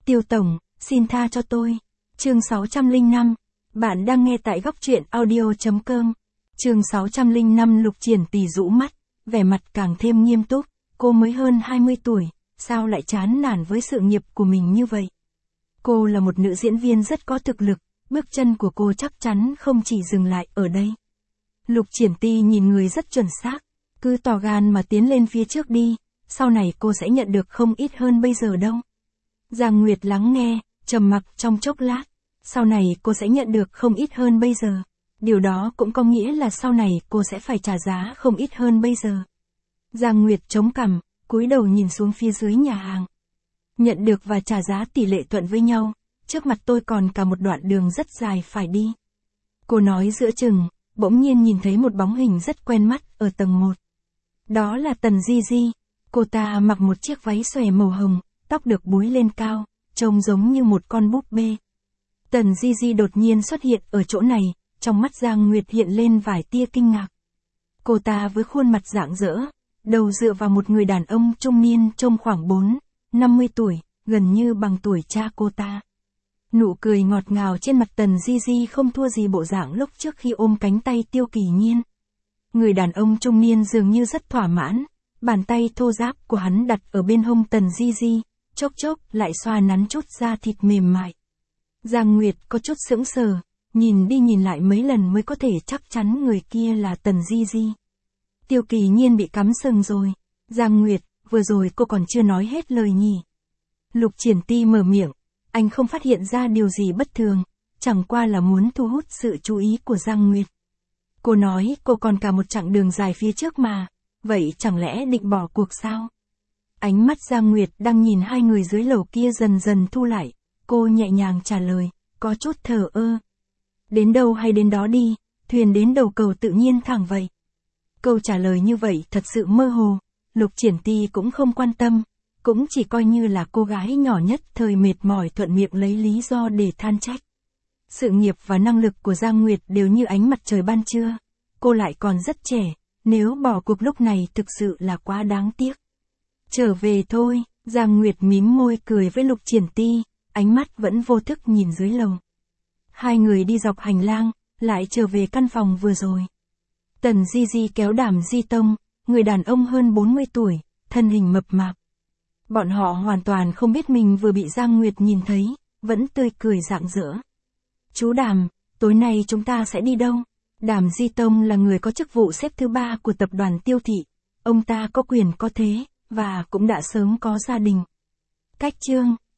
Tiêu tổng, xin tha cho tôi. Chương 605. Bạn đang nghe tại góc truyện audio.com. Chương 605. Lục Triển Tì rũ mắt, vẻ mặt càng thêm nghiêm túc. Cô mới hơn 20 tuổi, sao lại chán nản với sự nghiệp của mình như vậy? Cô là một nữ diễn viên rất có thực lực, bước chân của cô chắc chắn không chỉ dừng lại ở đây. Lục Triển Tì nhìn người rất chuẩn xác, cứ tỏ gan mà tiến lên phía trước đi, sau này cô sẽ nhận được không ít hơn bây giờ đâu. Giang Nguyệt lắng nghe, trầm mặc trong chốc lát, sau này cô sẽ nhận được không ít hơn bây giờ. Điều đó cũng có nghĩa là sau này cô sẽ phải trả giá không ít hơn bây giờ. Giang Nguyệt chống cằm, cúi đầu nhìn xuống phía dưới nhà hàng. Nhận được và trả giá tỷ lệ thuận với nhau, trước mặt tôi còn cả một đoạn đường rất dài phải đi. Cô nói giữa chừng, bỗng nhiên nhìn thấy một bóng hình rất quen mắt ở tầng 1. Đó là Tần Di Di, cô ta mặc một chiếc váy xòe màu hồng, tóc được búi lên cao, trông giống như một con búp bê. Tần Di Di đột nhiên xuất hiện ở chỗ này, trong mắt Giang Nguyệt hiện lên vài tia kinh ngạc. Cô ta với khuôn mặt rạng rỡ, đầu dựa vào một người đàn ông trung niên trông khoảng 50 tuổi, gần như bằng tuổi cha cô ta. Nụ cười ngọt ngào trên mặt Tần Di Di không thua gì bộ dạng lúc trước khi ôm cánh tay Tiêu Kỳ Nhiên. Người đàn ông trung niên dường như rất thỏa mãn, bàn tay thô ráp của hắn đặt ở bên hông Tần Di Di, chốc chốc lại xoa nắn chút da thịt mềm mại. Giang Nguyệt có chút sững sờ, nhìn đi nhìn lại mấy lần mới có thể chắc chắn người kia là Tần Di Di. Tiêu Kỳ Nhiên bị cắm sừng rồi. Giang Nguyệt, vừa rồi cô còn chưa nói hết lời nhỉ? Lục Triển Tì mở miệng, anh không phát hiện ra điều gì bất thường, chẳng qua là muốn thu hút sự chú ý của Giang Nguyệt. Cô nói cô còn cả một chặng đường dài phía trước mà, vậy chẳng lẽ định bỏ cuộc sao? Ánh mắt Giang Nguyệt đang nhìn hai người dưới lầu kia dần dần thu lại, cô nhẹ nhàng trả lời, có chút thờ ơ. Đến đâu hay đến đó đi, thuyền đến đầu cầu tự nhiên thẳng vậy. Câu trả lời như vậy thật sự mơ hồ, Lục Triển Tì cũng không quan tâm, cũng chỉ coi như là cô gái nhỏ nhất thời mệt mỏi thuận miệng lấy lý do để than trách. Sự nghiệp và năng lực của Giang Nguyệt đều như ánh mặt trời ban trưa, cô lại còn rất trẻ, nếu bỏ cuộc lúc này thực sự là quá đáng tiếc. Trở về thôi, Giang Nguyệt mím môi cười với Lục Triển Tì, ánh mắt vẫn vô thức nhìn dưới lầu. Hai người đi dọc hành lang, lại trở về căn phòng vừa rồi. Tần Di Di kéo Đàm Di Tông, người đàn ông hơn 40 tuổi, thân hình mập mạp. Bọn họ hoàn toàn không biết mình vừa bị Giang Nguyệt nhìn thấy, vẫn tươi cười rạng rỡ. Chú Đàm, tối nay chúng ta sẽ đi đâu? Đàm Di Tông là người có chức vụ xếp thứ 3 của tập đoàn Tiêu Thị. Ông ta có quyền có thế, và cũng đã sớm có gia đình. Cách chương